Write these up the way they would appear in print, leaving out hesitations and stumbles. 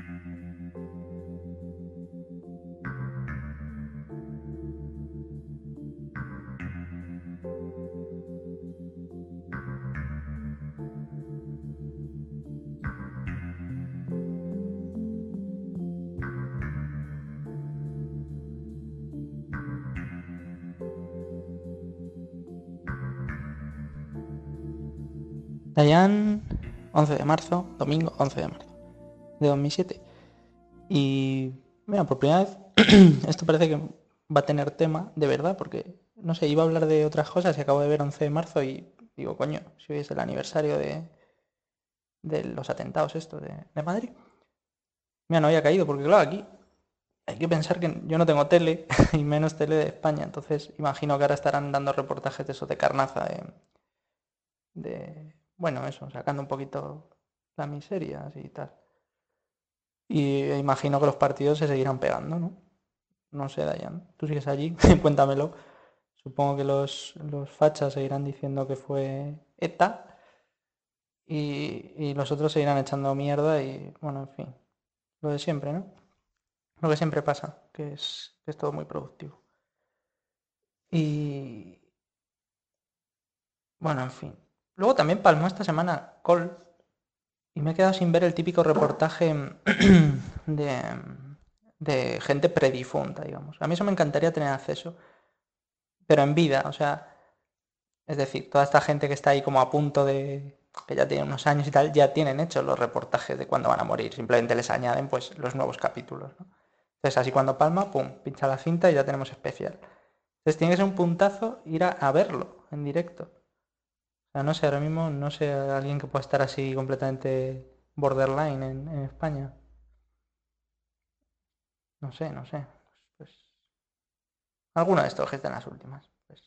Dayan, 11 de marzo, domingo 11 de marzo de 2007. Y mira, por primera vez esto parece que va a tener tema de verdad, porque no sé, iba a hablar de otras cosas y acabo de ver 11 de marzo y digo, coño, si hoy es el aniversario de los atentados estos de Madrid. Mira, no había caído, porque claro, aquí hay que pensar que yo no tengo tele y menos tele de España, entonces imagino que ahora estarán dando reportajes de eso de Carnaza, bueno, eso, sacando un poquito las miserias y tal. Y imagino que los partidos se seguirán pegando, ¿no? No sé, Dayan, tú sigues allí, cuéntamelo. Supongo que los fachas seguirán diciendo que fue ETA y los otros seguirán echando mierda y, bueno, en fin, lo de siempre, ¿no? Lo que siempre pasa, que es todo muy productivo. Y, bueno, en fin. Luego también palmó esta semana Col y me he quedado sin ver el típico reportaje de, de gente predifunta, digamos. A mí eso me encantaría tener acceso, pero en vida, o sea, es decir, toda esta gente que está ahí como a punto de, que ya tiene unos años y tal, ya tienen hechos los reportajes de cuándo van a morir, simplemente les añaden pues los nuevos capítulos, ¿no? Entonces así cuando palma, pum, pincha la cinta y ya tenemos especial. Entonces tiene que ser un puntazo ir a verlo en directo. O sea, no sé, ahora mismo no sé alguien que pueda estar así completamente borderline en España. No sé, no sé. Pues, alguno de estos que están en las últimas. Pues.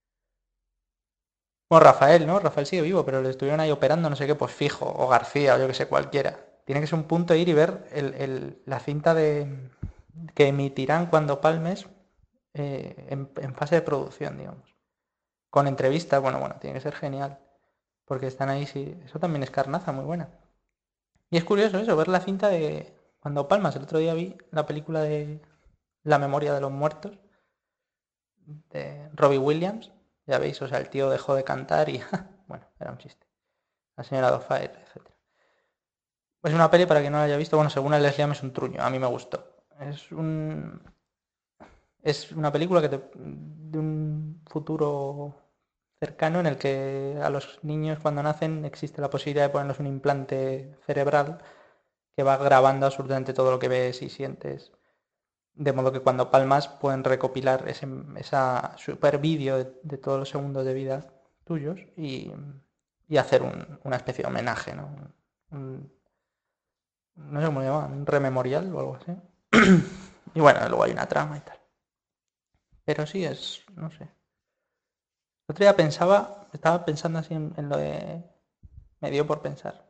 Bueno, Rafael, ¿no? Rafael sigue vivo, pero le estuvieron ahí operando, no sé qué, pues fijo, o García, o yo que sé, cualquiera. Tiene que ser un punto ir y ver la cinta que emitirán cuando palmes en fase de producción, digamos. Con entrevistas, bueno, tiene que ser genial. Porque están ahí, sí. Eso también es carnaza, muy buena. Y es curioso eso, ver la cinta de cuando palmas. El otro día vi la película de La memoria de los muertos de Robbie Williams. Ya veis, o sea, el tío dejó de cantar y bueno, era un chiste. La señora Dofire, etcétera. Es una peli para quien no la haya visto, bueno, según el Leslie es un truño, a mí me gustó. Es una película de un futuro cercano en el que a los niños cuando nacen existe la posibilidad de ponerles un implante cerebral que va grabando absolutamente todo lo que ves y sientes. De modo que cuando palmas pueden recopilar esa super vídeo de todos los segundos de vida tuyos y hacer una especie de homenaje, ¿no? Un- no sé cómo se llama, un rememorial o algo así. Y bueno, luego hay una trama y tal. Pero sí es, no sé. El otro día estaba pensando así en lo de... Me dio por pensar.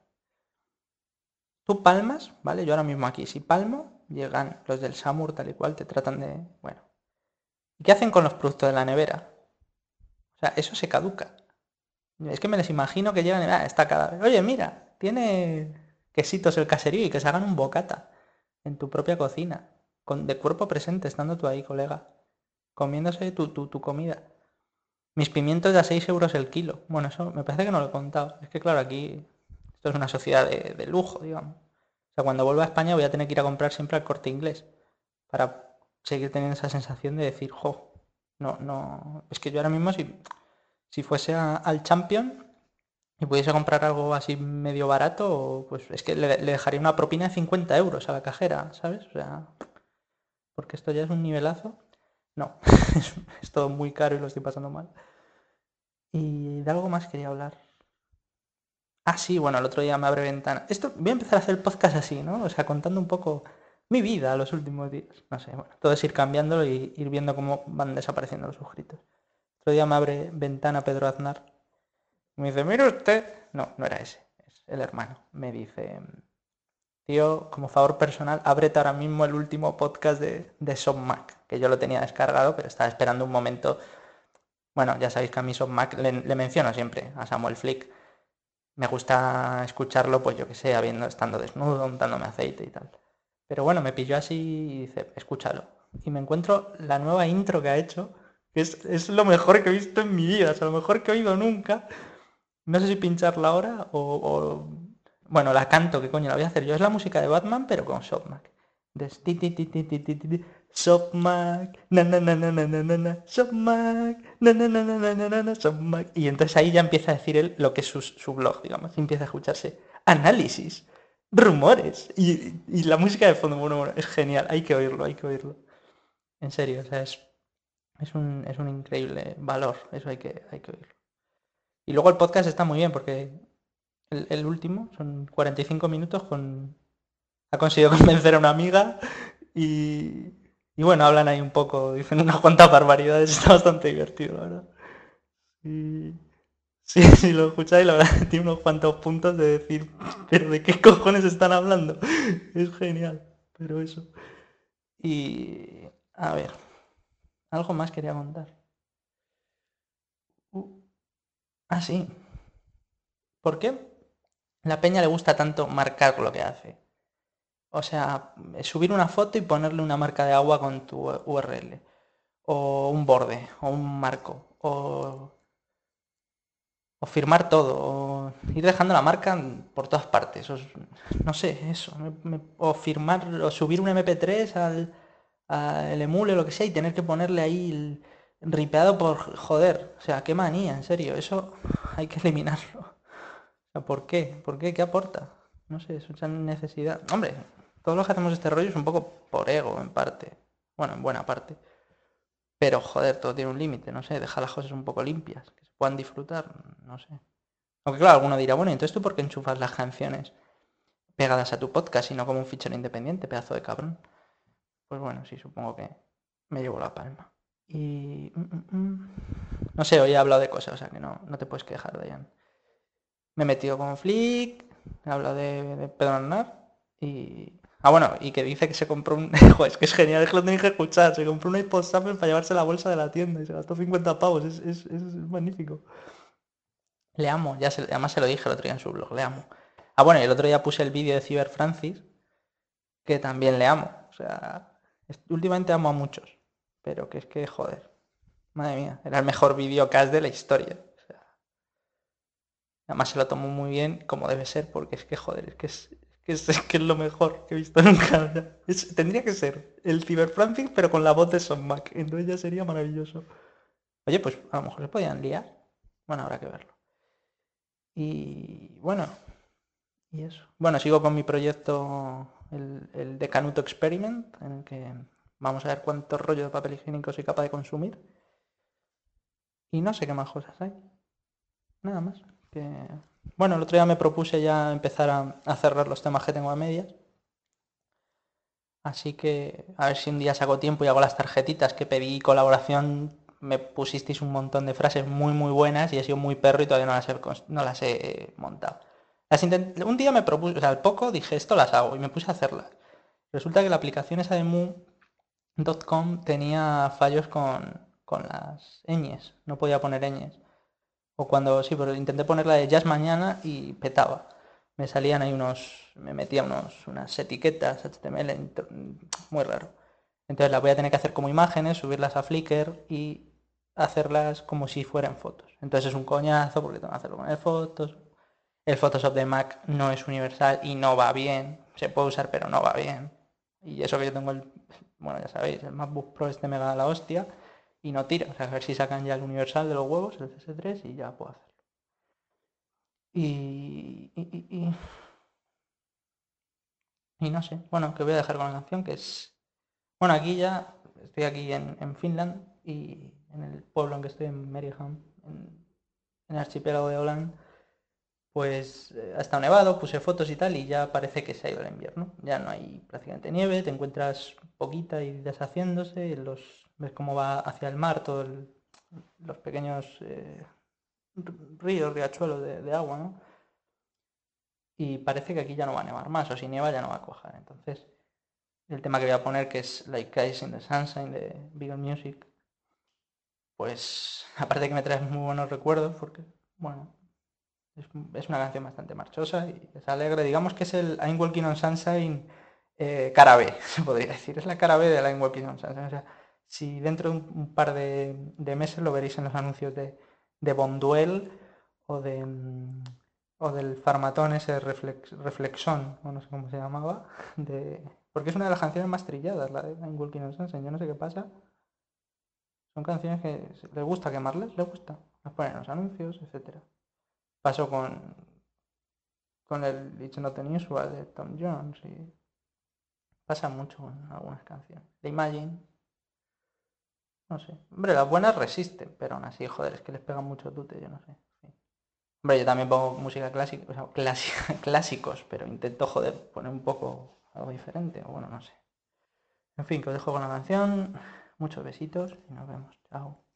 Tú palmas, ¿vale? Yo ahora mismo aquí, si palmo, llegan los del SAMUR tal y cual, te tratan de... Bueno. ¿Y qué hacen con los productos de la nevera? O sea, eso se caduca. Es que me les imagino que llegan y está cada vez. Oye, mira, tiene quesitos el caserío y que se hagan un bocata en tu propia cocina, de cuerpo presente, estando tú ahí, colega, comiéndose tu comida. Mis pimientos de a 6 euros el kilo. Bueno, eso me parece que no lo he contado. Es que claro, aquí esto es una sociedad de lujo, digamos. O sea, cuando vuelva a España voy a tener que ir a comprar siempre al Corte Inglés para seguir teniendo esa sensación de decir, jo, no, no. Es que yo ahora mismo si fuese al Champion y pudiese comprar algo así medio barato, pues es que le dejaría una propina de 50 euros a la cajera, ¿sabes? O sea, porque esto ya es un nivelazo. No, es todo muy caro y lo estoy pasando mal. Y de algo más quería hablar. Ah, sí, bueno, el otro día me abre ventana. Esto, voy a empezar a hacer el podcast así, ¿no? O sea, contando un poco mi vida los últimos días. No sé, bueno, todo es ir cambiándolo y ir viendo cómo van desapareciendo los suscritos. El otro día me abre ventana Pedro Aznar. Me dice, mire usted. No, no era ese, es el hermano. Me dice, tío, como favor personal, ábrete ahora mismo el último podcast de SobMac, que yo lo tenía descargado, pero estaba esperando un momento. Bueno, ya sabéis que a mí SobMac le menciono siempre a Samuel Flick. Me gusta escucharlo, pues yo que sé, estando desnudo, untándome aceite y tal. Pero bueno, me pilló así y dice, escúchalo. Y me encuentro la nueva intro que ha hecho, que es lo mejor que he visto en mi vida, o sea, lo mejor que he oído nunca. No sé si pincharla ahora bueno, la canto, que coño la voy a hacer yo. Es la música de Batman, pero con Shopmac. Ti, ti, ti, ti, ti, ti, ti, ti. Shopmac, na na na na na na na na, Shopmac, na na na na na na na na, Shopmac. Y entonces ahí ya empieza a decir él lo que es su blog, digamos. Y empieza a escucharse análisis, rumores. Y la música de fondo, bueno, es genial. Hay que oírlo, hay que oírlo. En serio, o sea, es un increíble valor. Eso hay que oírlo. Y luego el podcast está muy bien porque el último son 45 minutos ha conseguido convencer a una amiga y, y bueno, hablan ahí un poco, dicen unas cuantas barbaridades, está bastante divertido, la verdad. Y sí, si lo escucháis, la verdad tiene unos cuantos puntos de decir, pero ¿de qué cojones están hablando? Es genial, pero eso. Y a ver, algo más quería contar. Uh, sí. ¿Por qué la peña le gusta tanto marcar lo que hace? O sea, subir una foto y ponerle una marca de agua con tu URL. O un borde, o un marco. O firmar todo. O ir dejando la marca por todas partes. No sé, eso. O firmar, o subir un MP3 al emule o lo que sea y tener que ponerle ahí el ripeado por joder. O sea, qué manía, en serio. Eso hay que eliminarlo. O sea, ¿por qué? ¿Por qué? ¿Qué aporta? No sé, es esa necesidad. Hombre, todos los que hacemos este rollo es un poco por ego, en parte. Bueno, en buena parte. Pero, joder, todo tiene un límite, no sé, deja las cosas un poco limpias, que se puedan disfrutar, no sé. Aunque claro, alguno dirá, bueno, entonces tú por qué enchufas las canciones pegadas a tu podcast y no como un fichero independiente, pedazo de cabrón. Pues bueno, sí, supongo que me llevo la palma. Y... No sé, hoy he hablado de cosas, o sea que no te puedes quejar, Dayan. Me he metido con Flick, he hablado de Pedro Aznar y... Ah, bueno, y que dice que se compró un... Joder, es que es genial, es que lo tenéis que escuchar. Se compró un iPod Shuffle para llevarse la bolsa de la tienda y se gastó 50 pavos. Es magnífico. Le amo, además se lo dije el otro día en su blog, le amo. Ah, bueno, y el otro día puse el vídeo de Cyber Francis, que también le amo. O sea, últimamente amo a muchos, pero que es que, joder, madre mía, era el mejor videocast de la historia. O sea, además se lo tomó muy bien, como debe ser, porque es que, joder, es que es lo mejor que he visto nunca. Tendría que ser el Cyber Francis, pero con la voz de Son Mac. Entonces ya sería maravilloso. Oye, pues a lo mejor se podían liar. Bueno, habrá que verlo. Y bueno, y eso. Bueno, sigo con mi proyecto, el de Canuto Experiment, en el que vamos a ver cuánto rollo de papel higiénico soy capaz de consumir. Y no sé qué más cosas hay. Nada más. Que... Bueno, el otro día me propuse ya empezar a cerrar los temas que tengo a medias. Así que a ver si un día saco tiempo y hago las tarjetitas que pedí colaboración. Me pusisteis un montón de frases muy muy buenas y he sido muy perro y todavía no las he montado. Un día me propuse, o sea, al poco dije esto las hago y me puse a hacerlas. Resulta que la aplicación esa de Moo.com tenía fallos con las ñes, no podía poner ñes. O cuando, sí, pero intenté ponerla de Jazz Mañana y petaba. Me metía unas etiquetas HTML muy raro. Entonces las voy a tener que hacer como imágenes, subirlas a Flickr y hacerlas como si fueran fotos. Entonces es un coñazo porque tengo que hacerlo con el fotos. El Photoshop de Mac no es universal y no va bien. Se puede usar pero no va bien. Y eso que yo tengo bueno, ya sabéis, el MacBook Pro este mega la hostia y no tira. O sea, a ver si sacan ya el universal de los huevos, el CS3 y ya puedo hacerlo. Y, y, y, y, y no sé, bueno, que voy a dejar con la canción que es... Bueno, aquí ya, estoy aquí en Finland y en el pueblo en que estoy, en Mariehamn, en el archipiélago de Åland, pues ha estado nevado, puse fotos y tal y ya parece que se ha ido el invierno. Ya no hay prácticamente nieve, te encuentras poquita y deshaciéndose, ves cómo va hacia el mar todos los pequeños ríos, riachuelos de agua, ¿no? Y parece que aquí ya no va a nevar más, o si nieva ya no va a cuajar. Entonces, el tema que voy a poner, que es Like Guys in the Sunshine de Beagle Music, pues aparte que me trae muy buenos recuerdos, porque, bueno, es una canción bastante marchosa y es alegre. Digamos que es el I'm Walking on Sunshine cara B, se podría decir. Es la cara B de Line Walking on Sunshine. O sea, si dentro de un par de meses lo veréis en los anuncios de Bonduel o o del Farmatón ese Reflexón, o no sé cómo se llamaba, porque es una de las canciones más trilladas, la de Line Walking on Sunshine. Yo no sé qué pasa. Son canciones que les gusta quemarles, les gusta. Las ponen en los anuncios, etcétera. Pasó con el It's Not Unusual de Tom Jones y pasa mucho con algunas canciones. De Imagine, no sé. Hombre, las buenas resisten, pero aún así, joder, es que les pegan mucho tute, yo no sé. Sí. Hombre, yo también pongo música clásica, o sea, clásicos, pero intento, joder, poner un poco algo diferente, o bueno, no sé. En fin, que os dejo con la canción. Muchos besitos y nos vemos. Chao.